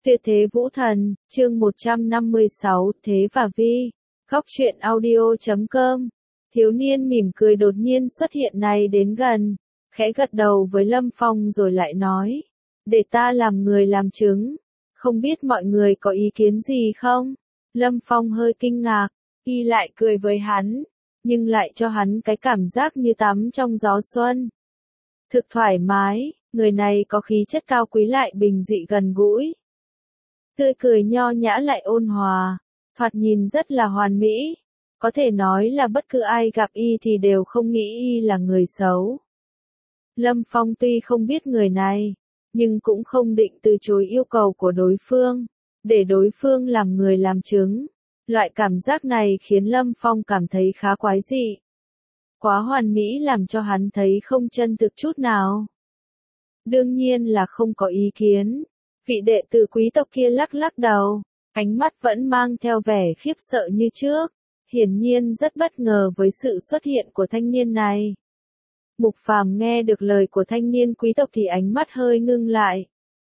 Tuyệt thế vũ thần, chương 156, Thế và Vi. Góc truyện audio.com. Thiếu niên mỉm cười đột nhiên xuất hiện này đến gần, khẽ gật đầu với Lâm Phong rồi lại nói, để ta làm người làm chứng, không biết mọi người có ý kiến gì không? Lâm Phong hơi kinh ngạc, y lại cười với hắn, nhưng lại cho hắn cái cảm giác như tắm trong gió xuân. Thực thoải mái, người này có khí chất cao quý lại bình dị gần gũi. Tươi cười nho nhã lại ôn hòa, thoạt nhìn rất là hoàn mỹ, có thể nói là bất cứ ai gặp y thì đều không nghĩ y là người xấu. Lâm Phong tuy không biết người này, nhưng cũng không định từ chối yêu cầu của đối phương, để đối phương làm người làm chứng. Loại cảm giác này khiến Lâm Phong cảm thấy khá quái dị. Quá hoàn mỹ làm cho hắn thấy không chân thực chút nào. Đương nhiên là không có ý kiến. Vị đệ tử quý tộc kia lắc lắc đầu, ánh mắt vẫn mang theo vẻ khiếp sợ như trước, hiển nhiên rất bất ngờ với sự xuất hiện của thanh niên này. Mục Phàm nghe được lời của thanh niên quý tộc thì ánh mắt hơi ngưng lại.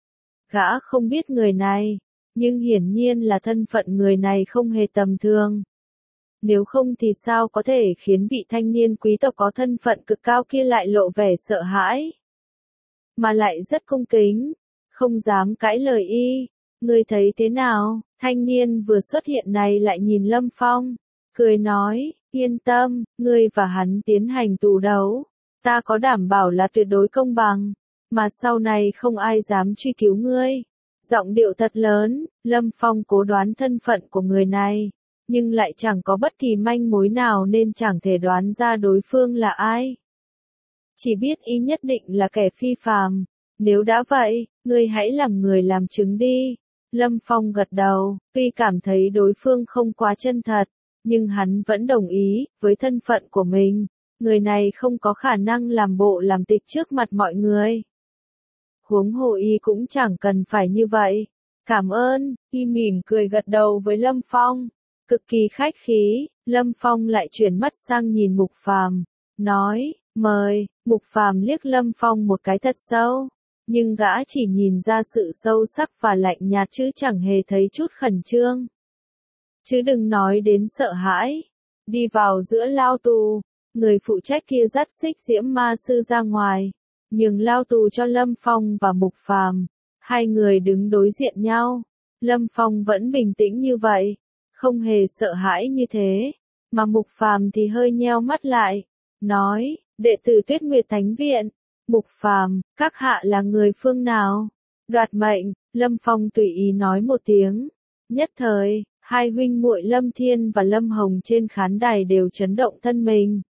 Gã không biết người này, nhưng hiển nhiên là thân phận người này không hề tầm thường. Nếu không thì sao có thể khiến vị thanh niên quý tộc có thân phận cực cao kia lại lộ vẻ sợ hãi, mà lại rất cung kính, không dám cãi lời y. Ngươi thấy thế nào? Thanh niên vừa xuất hiện này lại nhìn Lâm Phong, cười nói, yên tâm, ngươi và hắn tiến hành tù đấu, ta có đảm bảo là tuyệt đối công bằng, mà sau này không ai dám truy cứu ngươi. Giọng điệu thật lớn, Lâm Phong cố đoán thân phận của người này, nhưng lại chẳng có bất kỳ manh mối nào nên chẳng thể đoán ra đối phương là ai. Chỉ biết y nhất định là kẻ phi phàm. Nếu đã vậy, ngươi hãy làm người làm chứng đi. Lâm Phong gật đầu, tuy cảm thấy đối phương không quá chân thật, nhưng hắn vẫn đồng ý, với thân phận của mình, người này không có khả năng làm bộ làm tịch trước mặt mọi người. Huống hồ y cũng chẳng cần phải như vậy. Cảm ơn, y mỉm cười gật đầu với Lâm Phong, cực kỳ khách khí. Lâm Phong lại chuyển mắt sang nhìn Mục Phàm, nói, mời. Mục Phàm liếc Lâm Phong một cái thật sâu, nhưng gã chỉ nhìn ra sự sâu sắc và lạnh nhạt chứ chẳng hề thấy chút khẩn trương. Chứ đừng nói đến sợ hãi. Đi vào giữa lao tù, người phụ trách kia dắt Xích Diễm Ma Sư ra ngoài, nhường lao tù cho Lâm Phong và Mục Phàm. Hai người đứng đối diện nhau. Lâm Phong vẫn bình tĩnh như vậy, không hề sợ hãi như thế, mà Mục Phàm thì hơi nheo mắt lại, nói, đệ tử Tuyết Nguyệt Thánh Viện. Mục Phàm, các hạ là người phương nào? Đoạt mệnh. Lâm Phong tùy ý nói một tiếng. Nhất thời, hai huynh muội Lâm Thiên và Lâm Hồng trên khán đài đều chấn động thân mình.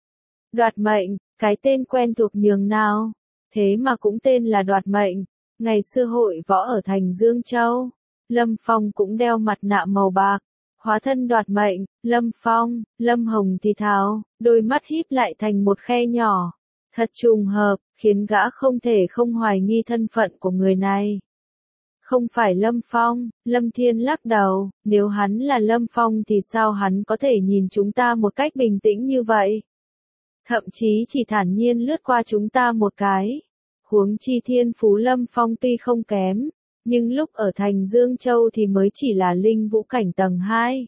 Đoạt mệnh, cái tên quen thuộc nhường nào? Thế mà cũng tên là đoạt mệnh. Ngày xưa hội võ ở thành Dương Châu, Lâm Phong cũng đeo mặt nạ màu bạc, hóa thân đoạt mệnh. Lâm Phong, Lâm Hồng thì thào, đôi mắt híp lại thành một khe nhỏ. Thật trùng hợp, khiến gã không thể không hoài nghi thân phận của người này. Không phải Lâm Phong. Lâm Thiên lắc đầu, nếu hắn là Lâm Phong thì sao hắn có thể nhìn chúng ta một cách bình tĩnh như vậy? Thậm chí chỉ thản nhiên lướt qua chúng ta một cái. Huống chi thiên phú Lâm Phong tuy không kém, nhưng lúc ở thành Dương Châu thì mới chỉ là linh vũ cảnh tầng 2.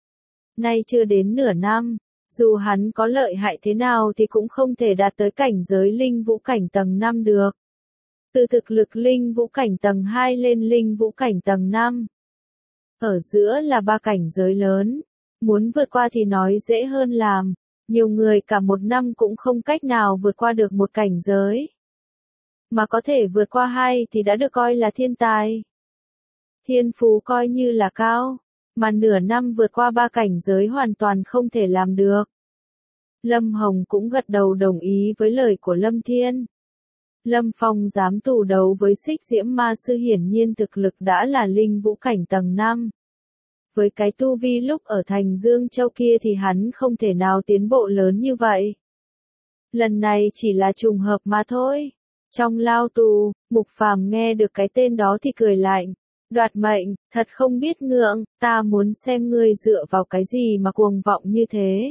Nay chưa đến nửa năm. Dù hắn có lợi hại thế nào thì cũng không thể đạt tới cảnh giới linh vũ cảnh tầng 5 được. Từ thực lực linh vũ cảnh tầng 2 lên linh vũ cảnh tầng 5. Ở giữa là ba cảnh giới lớn. Muốn vượt qua thì nói dễ hơn làm. Nhiều người cả một năm cũng không cách nào vượt qua được một cảnh giới. Mà có thể vượt qua hai thì đã được coi là thiên tài. Thiên phú coi như là cao. Mà nửa năm vượt qua ba cảnh giới hoàn toàn không thể làm được. Lâm Hồng cũng gật đầu đồng ý với lời của Lâm Thiên. Lâm Phong dám tù đấu với Xích Diễm Ma Sư hiển nhiên thực lực đã là linh vũ cảnh tầng 5. Với cái tu vi lúc ở thành Dương Châu kia thì hắn không thể nào tiến bộ lớn như vậy. Lần này chỉ là trùng hợp mà thôi. Trong lao tù, Mục Phàm nghe được cái tên đó thì cười lạnh. Đoạt mệnh, thật không biết ngượng, ta muốn xem ngươi dựa vào cái gì mà cuồng vọng như thế.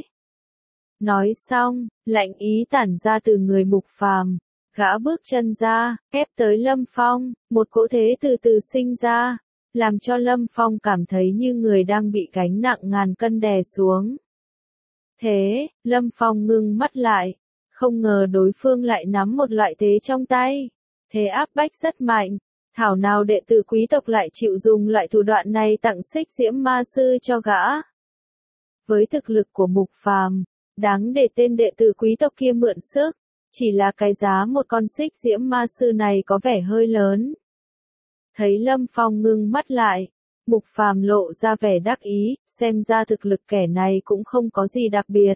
Nói xong, lạnh ý tản ra từ người Mục Phàm, gã bước chân ra, ép tới Lâm Phong, một cỗ thế từ từ sinh ra, làm cho Lâm Phong cảm thấy như người đang bị gánh nặng ngàn cân đè xuống. Thế, Lâm Phong ngưng mắt lại, không ngờ đối phương lại nắm một loại thế trong tay. Thế áp bách rất mạnh, thảo nào đệ tử quý tộc lại chịu dùng loại thủ đoạn này tặng xích diễm ma sư cho gã. Với thực lực của Mục Phàm, đáng để tên đệ tử quý tộc kia mượn sức, chỉ là cái giá một con xích diễm ma sư này có vẻ hơi lớn. Thấy Lâm Phong ngưng mắt lại, Mục Phàm lộ ra vẻ đắc ý, xem ra thực lực kẻ này cũng không có gì đặc biệt.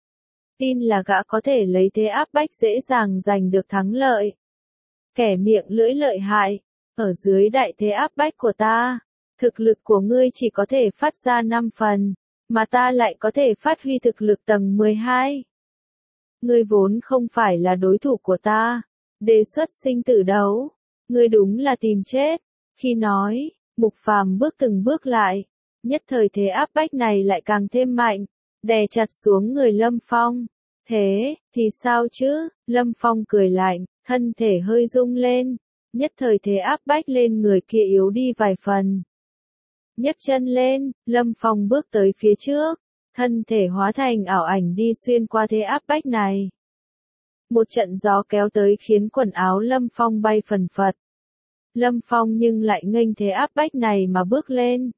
Tin là gã có thể lấy thế áp bách dễ dàng giành được thắng lợi. Kẻ miệng lưỡi lợi hại, ở dưới đại thế áp bách của ta, thực lực của ngươi chỉ có thể phát ra 5 phần, mà ta lại có thể phát huy thực lực tầng 12. Ngươi vốn không phải là đối thủ của ta, đề xuất sinh tử đấu, ngươi đúng là tìm chết. Khi nói, Mục Phàm bước từng bước lại, nhất thời thế áp bách này lại càng thêm mạnh, đè chặt xuống người Lâm Phong. Thế, thì sao chứ? Lâm Phong cười lạnh, thân thể hơi rung lên, nhất thời thế áp bách lên người kia yếu đi vài phần. Nhấc chân lên, Lâm Phong bước tới phía trước, thân thể hóa thành ảo ảnh đi xuyên qua thế áp bách này. Một trận gió kéo tới khiến quần áo Lâm Phong bay phần phật. Lâm Phong nhưng lại nghênh thế áp bách này mà bước lên.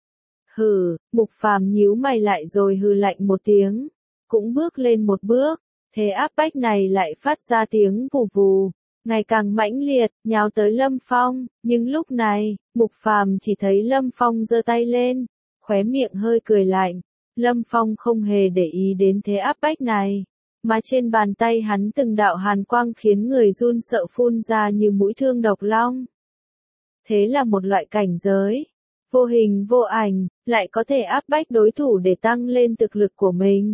Hừ, Mục Phàm nhíu mày lại rồi hừ lạnh một tiếng, cũng bước lên một bước, thế áp bách này lại phát ra tiếng vù vù, ngày càng mãnh liệt, nhào tới Lâm Phong, nhưng lúc này, Mục Phàm chỉ thấy Lâm Phong giơ tay lên, khóe miệng hơi cười lạnh, Lâm Phong không hề để ý đến thế áp bách này, mà trên bàn tay hắn từng đạo hàn quang khiến người run sợ phun ra như mũi thương độc long. Thế là một loại cảnh giới, vô hình vô ảnh, lại có thể áp bách đối thủ để tăng lên thực lực của mình.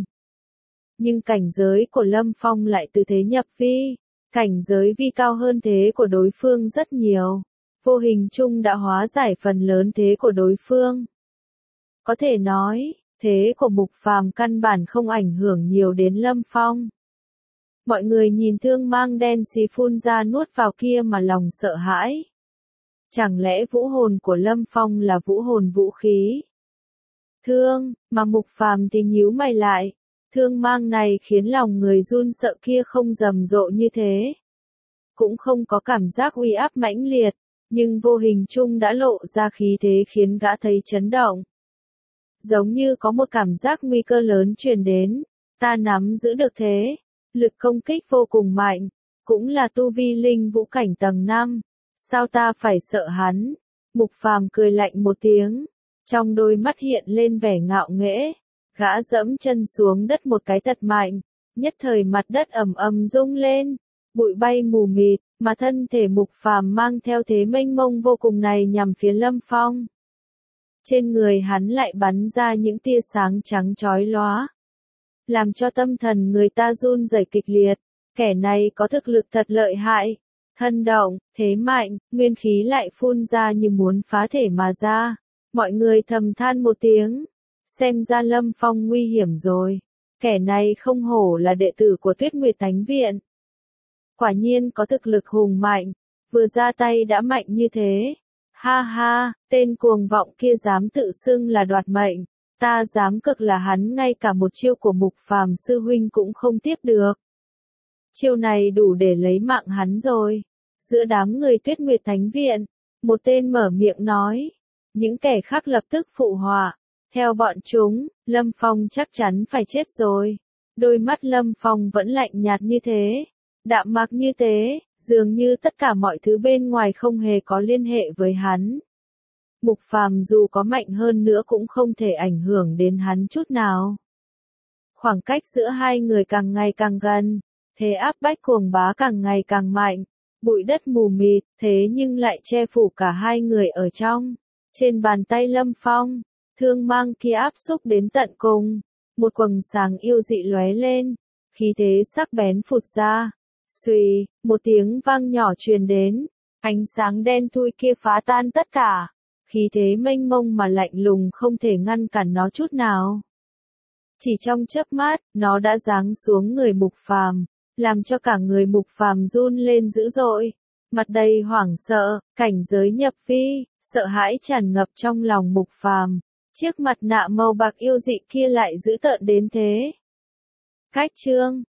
Nhưng cảnh giới của Lâm Phong lại từ thế nhập vi, cảnh giới vi cao hơn thế của đối phương rất nhiều, vô hình chung đã hóa giải phần lớn thế của đối phương. Có thể nói, thế của Mục Phàm căn bản không ảnh hưởng nhiều đến Lâm Phong. Mọi người nhìn thương mang đen xì phun ra nuốt vào kia mà lòng sợ hãi. Chẳng lẽ vũ hồn của Lâm Phong là vũ hồn vũ khí? Thương, mà Mục Phàm thì nhíu mày lại, thương mang này khiến lòng người run sợ kia không rầm rộ như thế. Cũng không có cảm giác uy áp mãnh liệt, nhưng vô hình chung đã lộ ra khí thế khiến gã thấy chấn động. Giống như có một cảm giác nguy cơ lớn truyền đến, ta nắm giữ được thế, lực công kích vô cùng mạnh, cũng là tu vi linh vũ cảnh tầng 5. Sao ta phải sợ hắn? Mục Phàm cười lạnh một tiếng, trong đôi mắt hiện lên vẻ ngạo nghễ, gã dẫm chân xuống đất một cái thật mạnh, nhất thời mặt đất ầm ầm rung lên, bụi bay mù mịt, mà thân thể Mục Phàm mang theo thế mênh mông vô cùng này nhằm phía Lâm Phong. Trên người hắn lại bắn ra những tia sáng trắng chói lóa, làm cho tâm thần người ta run rẩy kịch liệt, kẻ này có thực lực thật lợi hại. Thân động, thế mạnh, nguyên khí lại phun ra như muốn phá thể mà ra. Mọi người thầm than một tiếng. Xem ra Lâm Phong nguy hiểm rồi. Kẻ này không hổ là đệ tử của Tuyết Nguyệt Thánh Viện. Quả nhiên có thực lực hùng mạnh. Vừa ra tay đã mạnh như thế. Ha ha, tên cuồng vọng kia dám tự xưng là đoạt mệnh. Ta dám cực là hắn ngay cả một chiêu của Mục Phàm sư huynh cũng không tiếp được. Chiêu này đủ để lấy mạng hắn rồi. Giữa đám người Tuyết Nguyệt Thánh Viện, một tên mở miệng nói. Những kẻ khác lập tức phụ họa. Theo bọn chúng, Lâm Phong chắc chắn phải chết rồi. Đôi mắt Lâm Phong vẫn lạnh nhạt như thế, đạm mạc như thế, dường như tất cả mọi thứ bên ngoài không hề có liên hệ với hắn. Mục Phàm dù có mạnh hơn nữa cũng không thể ảnh hưởng đến hắn chút nào. Khoảng cách giữa hai người càng ngày càng gần. Thế áp bách cuồng bá càng ngày càng mạnh, bụi đất mù mịt, thế nhưng lại che phủ cả hai người ở trong. Trên bàn tay Lâm Phong, thương mang kia áp xúc đến tận cùng, một quầng sáng yêu dị lóe lên, khí thế sắc bén phụt ra. Xuy, một tiếng vang nhỏ truyền đến, ánh sáng đen thui kia phá tan tất cả, khí thế mênh mông mà lạnh lùng không thể ngăn cản nó chút nào. Chỉ trong chớp mắt, nó đã giáng xuống người Mục Phàm, làm cho cả người Mục Phàm run lên dữ dội, mặt đầy hoảng sợ, cảnh giới nhập vi, Sợ hãi tràn ngập trong lòng Mục Phàm, chiếc mặt nạ màu bạc yêu dị kia lại dữ tợn đến thế. Cách chương